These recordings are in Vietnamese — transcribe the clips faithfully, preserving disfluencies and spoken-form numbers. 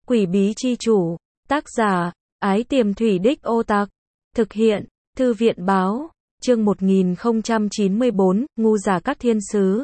Quỷ bí chi chủ, tác giả, Ái Tiềm Thủy Đích Ô Tặc, thực hiện, Thư viện báo, chương một nghìn không trăm chín mươi bốn, ngu giả các thiên sứ.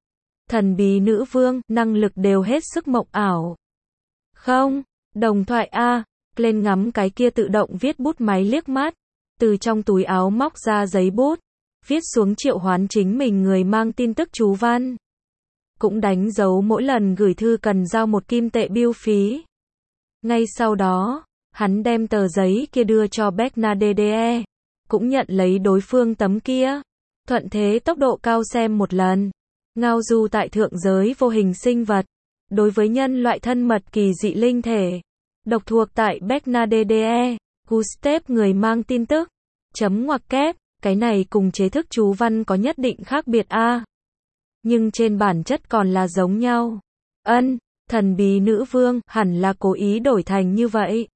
Thần bí nữ vương, năng lực đều hết sức mộng ảo. Không, đồng thoại A, lên ngắm cái kia tự động viết bút máy liếc mắt, từ trong túi áo móc ra giấy bút, viết xuống triệu hoán chính mình người mang tin tức chú văn. Cũng đánh dấu mỗi lần gửi thư cần giao một kim tệ bưu phí. Ngay sau đó, hắn đem tờ giấy kia đưa cho Bernadette, cũng nhận lấy đối phương tấm kia. Thuận thế tốc độ cao xem một lần. Ngao du tại thượng giới vô hình sinh vật. Đối với nhân loại thân mật kỳ dị linh thể. Độc thuộc tại Bernadette, Gustave người mang tin tức. Chấm ngoặc kép, cái này cùng chế thức chú văn có nhất định khác biệt a. Nhưng trên bản chất còn là giống nhau. Ân, thần bí nữ vương hẳn là cố ý đổi thành như vậy.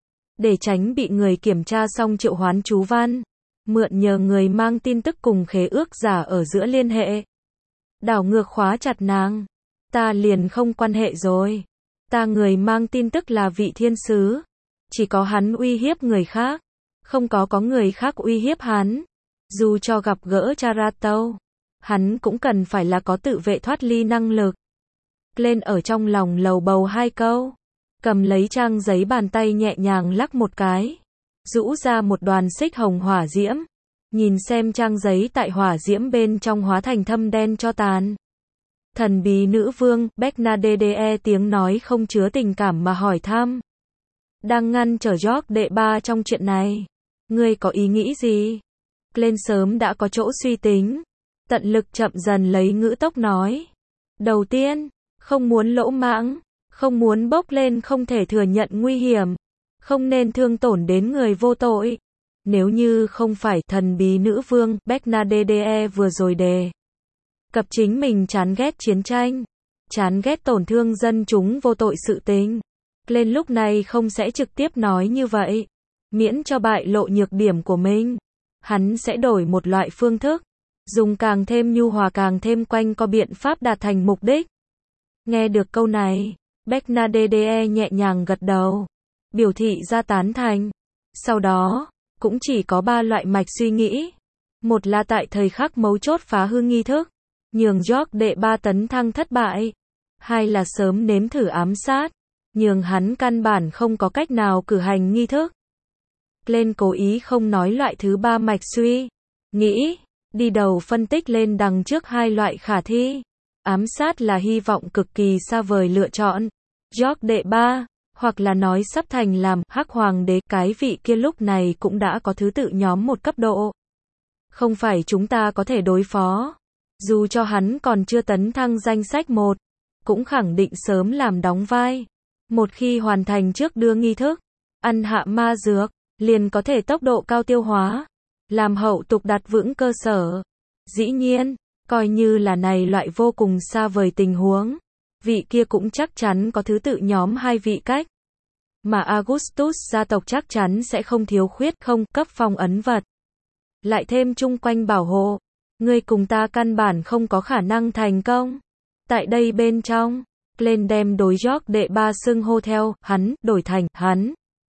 Để tránh bị người kiểm tra xong triệu hoán chú văn. Mượn nhờ người mang tin tức cùng khế ước giả ở giữa liên hệ. Đảo ngược khóa chặt nàng. Ta liền không quan hệ rồi. Ta người mang tin tức là vị thiên sứ. Chỉ có hắn uy hiếp người khác. Không có có người khác uy hiếp hắn. Dù cho gặp gỡ Charato, hắn cũng cần phải là có tự vệ thoát ly năng lực. Lên ở trong lòng lầu bầu hai câu. Cầm lấy trang giấy bàn tay nhẹ nhàng lắc một cái. Rũ ra một đoàn xích hồng hỏa diễm. Nhìn xem trang giấy tại hỏa diễm bên trong hóa thành thâm đen cho tàn. Thần bí nữ vương, Bernadette tiếng nói không chứa tình cảm mà hỏi thăm. Đang ngăn trở George đệ ba trong chuyện này. Ngươi có ý nghĩ gì? Lên sớm đã có chỗ suy tính. Tận lực chậm dần lấy ngữ tốc nói. Đầu tiên, không muốn lỗ mãng. Không muốn bốc lên không thể thừa nhận nguy hiểm. Không nên thương tổn đến người vô tội. Nếu như không phải thần bí nữ vương, Bernadette vừa rồi đề cập chính mình chán ghét chiến tranh, chán ghét tổn thương dân chúng vô tội sự tình. Lên lúc này không sẽ trực tiếp nói như vậy. Miễn cho bại lộ nhược điểm của mình. Hắn sẽ đổi một loại phương thức. Dùng càng thêm nhu hòa càng thêm quanh co biện pháp đạt thành mục đích. Nghe được câu này, Bernadette nhẹ nhàng gật đầu. Biểu thị ra tán thành. Sau đó, cũng chỉ có ba loại mạch suy nghĩ. Một là tại thời khắc mấu chốt phá hư nghi thức. Nhường George đệ ba tấn thăng thất bại. Hai là sớm nếm thử ám sát. Nhường hắn căn bản không có cách nào cử hành nghi thức. Lên cố ý không nói loại thứ ba mạch suy nghĩ. Đi đầu phân tích lên đằng trước hai loại khả thi. Ám sát là hy vọng cực kỳ xa vời lựa chọn. George đệ ba, hoặc là nói sắp thành làm Hắc Hoàng đế, cái vị kia lúc này cũng đã có thứ tự nhóm một cấp độ. Không phải chúng ta có thể đối phó. Dù cho hắn còn chưa tấn thăng danh sách một, cũng khẳng định sớm làm đóng vai. Một khi hoàn thành trước đưa nghi thức, ăn hạ ma dược, liền có thể tốc độ cao tiêu hóa, làm hậu tục đặt vững cơ sở. Dĩ nhiên, coi như là này loại vô cùng xa vời tình huống, vị kia cũng chắc chắn có thứ tự nhóm hai vị cách. Mà Augustus gia tộc chắc chắn sẽ không thiếu khuyết không cấp phong ấn vật. Lại thêm chung quanh bảo hộ. Ngươi cùng ta căn bản không có khả năng thành công. Tại đây bên trong, lên đem đối George đệ ba xưng hô theo hắn, đổi thành hắn.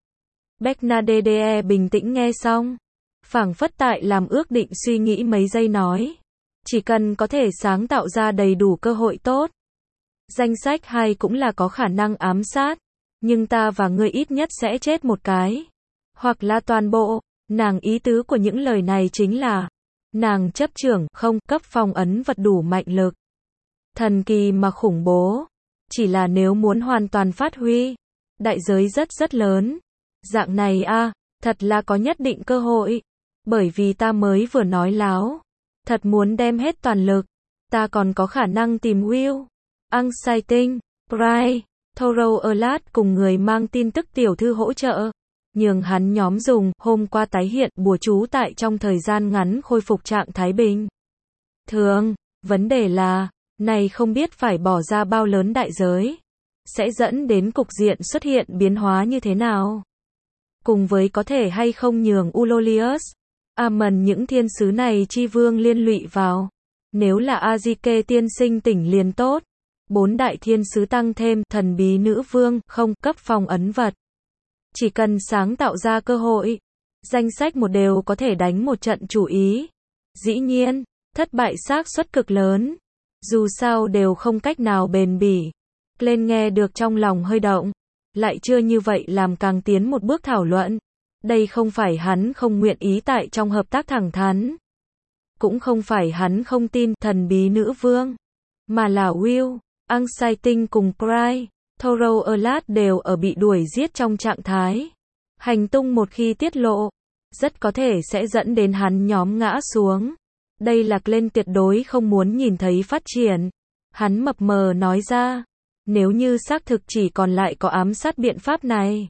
Bernadette bình tĩnh nghe xong. Phảng phất tại làm ước định suy nghĩ mấy giây nói. Chỉ cần có thể sáng tạo ra đầy đủ cơ hội tốt. Danh sách hai cũng là có khả năng ám sát. Nhưng ta và ngươi ít nhất sẽ chết một cái. Hoặc là toàn bộ. Nàng ý tứ của những lời này chính là. Nàng chấp trưởng không cấp phong ấn vật đủ mạnh lực. Thần kỳ mà khủng bố. Chỉ là nếu muốn hoàn toàn phát huy. Đại giới rất rất lớn. Dạng này a, thật là có nhất định cơ hội. Bởi vì ta mới vừa nói láo. Thật muốn đem hết toàn lực. Ta còn có khả năng tìm Will, Exciting, Pride, Thorough Alert cùng người mang tin tức tiểu thư hỗ trợ. Nhường hắn nhóm dùng, hôm qua tái hiện, bùa chú tại trong thời gian ngắn khôi phục trạng thái bình thường. Vấn đề là, này không biết phải bỏ ra bao lớn đại giới. Sẽ dẫn đến cục diện xuất hiện biến hóa như thế nào. Cùng với có thể hay không nhường Ulolius, Amon những thiên sứ này chi vương liên lụy vào. Nếu là Azike tiên sinh tỉnh liền tốt. bốn đại thiên sứ tăng thêm thần bí nữ vương không cấp phong ấn vật. Chỉ cần sáng tạo ra cơ hội, danh sách một đều có thể đánh một trận chủ ý. Dĩ nhiên, thất bại xác suất cực lớn. Dù sao đều không cách nào bền bỉ. Glenn nghe được trong lòng hơi động. Lại chưa như vậy làm càng tiến một bước thảo luận. Đây không phải hắn không nguyện ý tại trong hợp tác thẳng thắn. Cũng không phải hắn không tin thần bí nữ vương. Mà là Will, Anxiety cùng Pride, Thorough Alert đều ở bị đuổi giết trong trạng thái. Hành tung một khi tiết lộ, rất có thể sẽ dẫn đến hắn nhóm ngã xuống. Đây là Glenn tuyệt đối không muốn nhìn thấy phát triển. Hắn mập mờ nói ra, nếu như xác thực chỉ còn lại có ám sát biện pháp này,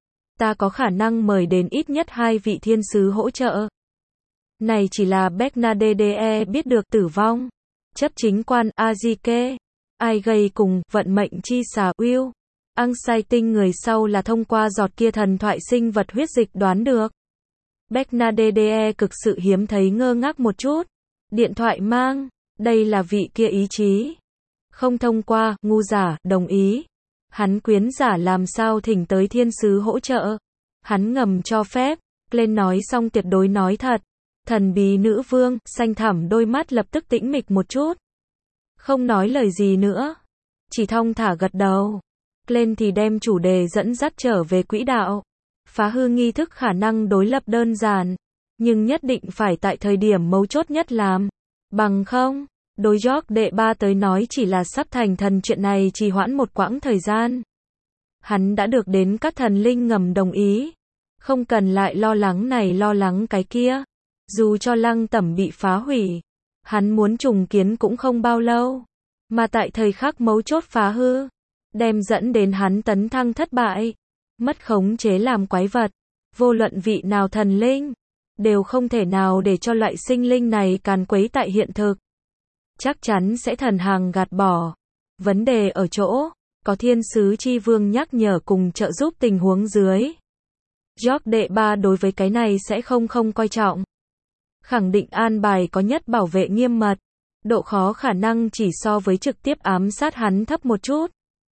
ta có khả năng mời đến ít nhất hai vị thiên sứ hỗ trợ. Này chỉ là Bernadette biết được tử vong. Chấp chính quan Azike, ai gây cùng vận mệnh chi xà Will. Anxiety người sau là thông qua giọt kia thần thoại sinh vật huyết dịch đoán được. Bernadette cực sự hiếm thấy ngơ ngác một chút. Điện thoại mang, đây là vị kia ý chí. Không thông qua, ngu giả, đồng ý. Hắn quyến giả làm sao thỉnh tới thiên sứ hỗ trợ. Hắn ngầm cho phép. Glenn nói xong tuyệt đối nói thật. Thần bí nữ vương, xanh thẳm đôi mắt lập tức tĩnh mịch một chút. Không nói lời gì nữa. Chỉ thong thả gật đầu. Glenn thì đem chủ đề dẫn dắt trở về quỹ đạo. Phá hư nghi thức khả năng đối lập đơn giản. Nhưng nhất định phải tại thời điểm mấu chốt nhất làm. Bằng không, đối George đệ ba tới nói chỉ là sắp thành thần chuyện này trì hoãn một quãng thời gian. Hắn đã được đến các thần linh ngầm đồng ý. Không cần lại lo lắng này lo lắng cái kia. Dù cho lăng tẩm bị phá hủy, hắn muốn trùng kiến cũng không bao lâu. Mà tại thời khắc mấu chốt phá hư, đem dẫn đến hắn tấn thăng thất bại. Mất khống chế làm quái vật. Vô luận vị nào thần linh, đều không thể nào để cho loại sinh linh này càn quấy tại hiện thực. Chắc chắn sẽ thần hàng gạt bỏ. Vấn đề ở chỗ, có thiên sứ chi vương nhắc nhở cùng trợ giúp tình huống dưới. George đệ ba đối với cái này sẽ không không coi trọng. Khẳng định an bài có nhất bảo vệ nghiêm mật. Độ khó khả năng chỉ so với trực tiếp ám sát hắn thấp một chút.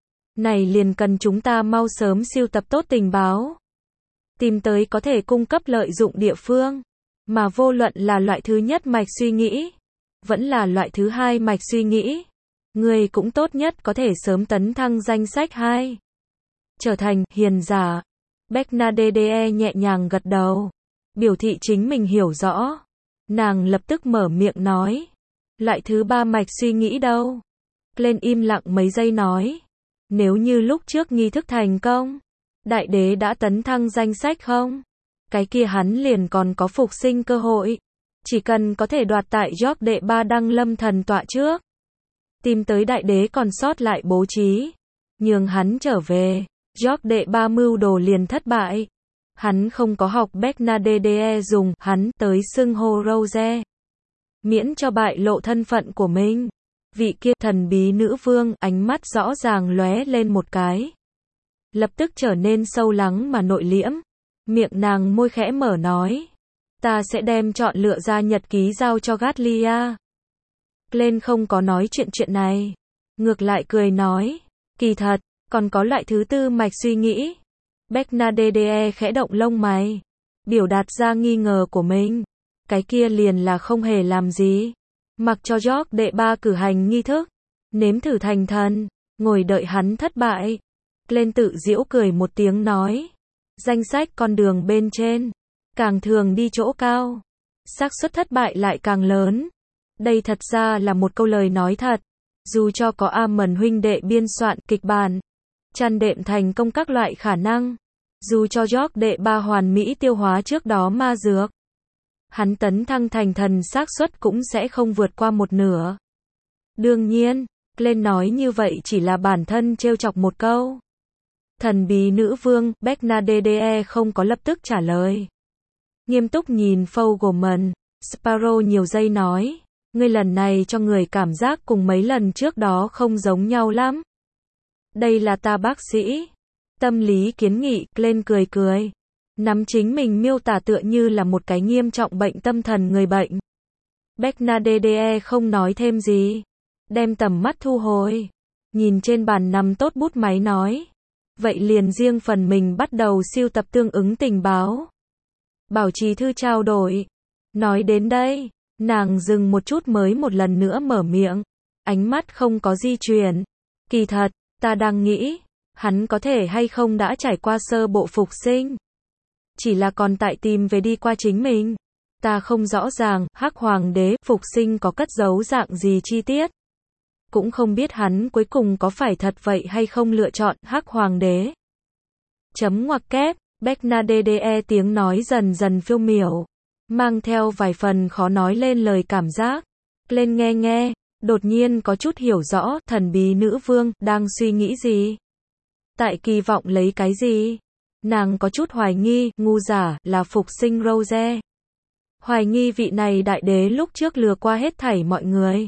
Này liền cần chúng ta mau sớm siêu tập tốt tình báo. Tìm tới có thể cung cấp lợi dụng địa phương. Mà vô luận là loại thứ nhất mạch suy nghĩ. Vẫn là loại thứ hai mạch suy nghĩ. Người cũng tốt nhất có thể sớm tấn thăng danh sách hai. Trở thành hiền giả. Bernadette nhẹ nhàng gật đầu. Biểu thị chính mình hiểu rõ. Nàng lập tức mở miệng nói. Loại thứ ba mạch suy nghĩ đâu? Glenn im lặng mấy giây nói. Nếu như lúc trước nghi thức thành công, đại đế đã tấn thăng danh sách không? Cái kia hắn liền còn có phục sinh cơ hội. Chỉ cần có thể đoạt tại George đệ ba đăng lâm thần tọa trước. Tìm tới đại đế còn sót lại bố trí. Nhường hắn trở về. George đệ ba mưu đồ liền thất bại. Hắn không có học Bernadette dùng hắn tới xưng hô Rose. Miễn cho bại lộ thân phận của mình. Vị kia thần bí nữ vương ánh mắt rõ ràng lóe lên một cái. Lập tức trở nên sâu lắng mà nội liễm. Miệng nàng môi khẽ mở nói. Ta sẽ đem chọn lựa ra nhật ký giao cho Gatlia. Glenn không có nói chuyện chuyện này. Ngược lại cười nói. Kỳ thật, còn có loại thứ tư mạch suy nghĩ. Bernadette khẽ động lông mày. Biểu đạt ra nghi ngờ của mình. Cái kia liền là không hề làm gì. Mặc cho George đệ ba cử hành nghi thức. Nếm thử thành thần. Ngồi đợi hắn thất bại. Glenn tự giễu cười một tiếng nói. Danh sách con đường bên trên. Càng thường đi chỗ cao. Xác suất thất bại lại càng lớn. Đây thật ra là một câu lời nói thật. Dù cho có Amon huynh đệ biên soạn kịch bản. Chăn đệm thành công các loại khả năng. Dù cho George đệ ba hoàn mỹ tiêu hóa trước đó ma dược. Hắn tấn thăng thành thần xác suất cũng sẽ không vượt qua một nửa. Đương nhiên, Glenn nói như vậy chỉ là bản thân trêu chọc một câu. Thần bí nữ vương, Bernadette không có lập tức trả lời. Nghiêm túc nhìn Fogelman, Sparrow nhiều giây nói. Ngươi lần này cho người cảm giác cùng mấy lần trước đó không giống nhau lắm. Đây là ta bác sĩ. Tâm lý kiến nghị, Glenn cười cười. Nắm chính mình miêu tả tựa như là một cái nghiêm trọng bệnh tâm thần người bệnh. Bernadette không nói thêm gì. Đem tầm mắt thu hồi. nhìn trên bàn nằm tốt bút máy nói. Vậy liền riêng phần mình bắt đầu sưu tập tương ứng tình báo. Bảo trì thư trao đổi. Nói đến đây, nàng dừng một chút mới một lần nữa mở miệng. Ánh mắt không có di chuyển. Kỳ thật, ta đang nghĩ, hắn có thể hay không đã trải qua sơ bộ phục sinh. Chỉ là còn tại tìm về đi qua chính mình. Ta không rõ ràng, Hắc Hoàng đế phục sinh có cất giấu dạng gì chi tiết. Cũng không biết hắn cuối cùng có phải thật vậy hay không lựa chọn Hắc Hoàng đế. Chấm ngoặc kép, Bernadette tiếng nói dần dần phiêu miểu, mang theo vài phần khó nói lên lời cảm giác. Lên nghe nghe, đột nhiên có chút hiểu rõ thần bí nữ vương đang suy nghĩ gì. Tại kỳ vọng lấy cái gì? Nàng có chút hoài nghi, ngu giả là phục sinh Rose. Hoài nghi vị này đại đế lúc trước lừa qua hết thảy mọi người.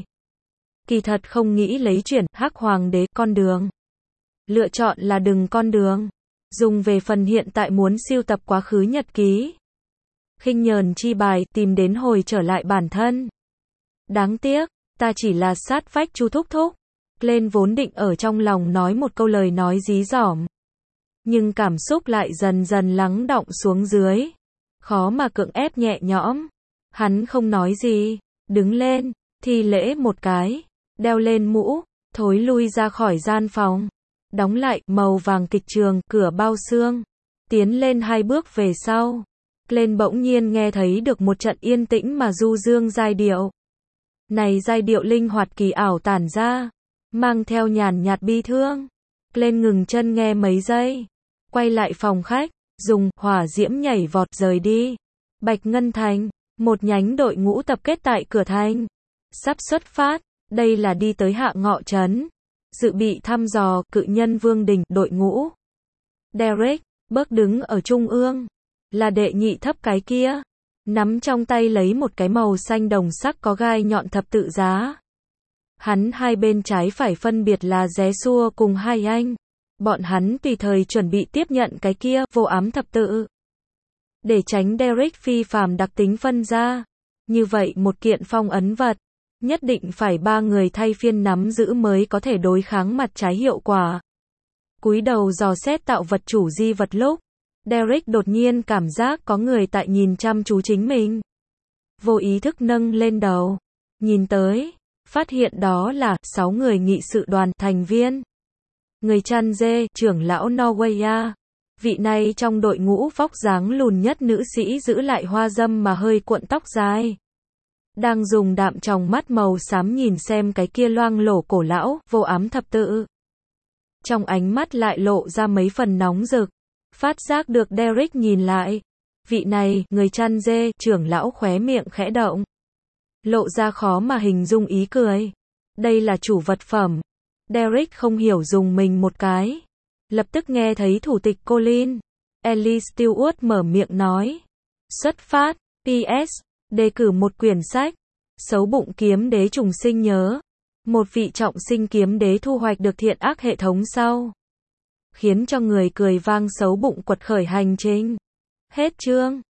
Kỳ thật không nghĩ lấy chuyển Hắc Hoàng đế con đường. Lựa chọn là đừng con đường. Dùng về phần hiện tại muốn siêu tập quá khứ nhật ký. Khinh nhờn chi bài tìm đến hồi trở lại bản thân. Đáng tiếc, ta chỉ là sát vách Chu thúc thúc. Lên vốn định ở trong lòng nói một câu lời nói dí dỏm. Nhưng cảm xúc lại dần dần lắng đọng xuống dưới. Khó mà cưỡng ép nhẹ nhõm. Hắn không nói gì. Đứng lên, thi lễ một cái. Đeo lên mũ, thối lui ra khỏi gian phòng. Đóng lại, màu vàng kịch trường, cửa bao xương. Tiến lên hai bước về sau. Lên bỗng nhiên nghe thấy được một trận yên tĩnh mà du dương giai điệu. Này giai điệu linh hoạt kỳ ảo tản ra. Mang theo nhàn nhạt bi thương. Lên ngừng chân nghe mấy giây. Quay lại phòng khách. Dùng hỏa diễm nhảy vọt rời đi. Bạch Ngân Thành. Một nhánh đội ngũ tập kết tại cửa thành. Sắp xuất phát. Đây là đi tới Hạ Ngọ Trấn. Dự bị thăm dò cự nhân vương đình đội ngũ. Derek, bước đứng ở trung ương. Là đệ nhị thấp cái kia. Nắm trong tay lấy một cái màu xanh đồng sắc có gai nhọn thập tự giá. Hắn hai bên trái phải phân biệt là Ré Xua cùng hai anh. Bọn hắn tùy thời chuẩn bị tiếp nhận cái kia vô ám thập tự. Để tránh Derek phi phàm đặc tính phân ra. Như vậy một kiện phong ấn vật. Nhất định phải ba người thay phiên nắm giữ mới có thể đối kháng mặt trái hiệu quả. Cúi đầu dò xét tạo vật chủ di vật lúc. Derek đột nhiên cảm giác có người tại nhìn chăm chú chính mình. Vô ý thức nâng lên đầu. Nhìn tới. Phát hiện đó là sáu người nghị sự đoàn thành viên. Người chăn dê, trưởng lão Norwaya. Vị này trong đội ngũ vóc dáng lùn nhất nữ sĩ giữ lại hoa dâm mà hơi cuộn tóc dài. Đang dùng đạm tròng mắt màu xám nhìn xem cái kia loang lổ cổ lão, vô ám thập tự. Trong ánh mắt lại lộ ra mấy phần nóng rực. Phát giác được Derek nhìn lại. Vị này, người chăn dê, trưởng lão khóe miệng khẽ động. Lộ ra khó mà hình dung ý cười. Đây là chủ vật phẩm. Derek không hiểu dùng mình một cái. Lập tức nghe thấy thủ tịch Colin. Ellie Stewart mở miệng nói. Xuất phát, pê ét, đề cử một quyển sách. Xấu bụng kiếm đế trùng sinh nhớ. Một vị trọng sinh kiếm đế thu hoạch được thiện ác hệ thống sau. Khiến cho người cười vang xấu bụng quật khởi hành trình. Hết chương.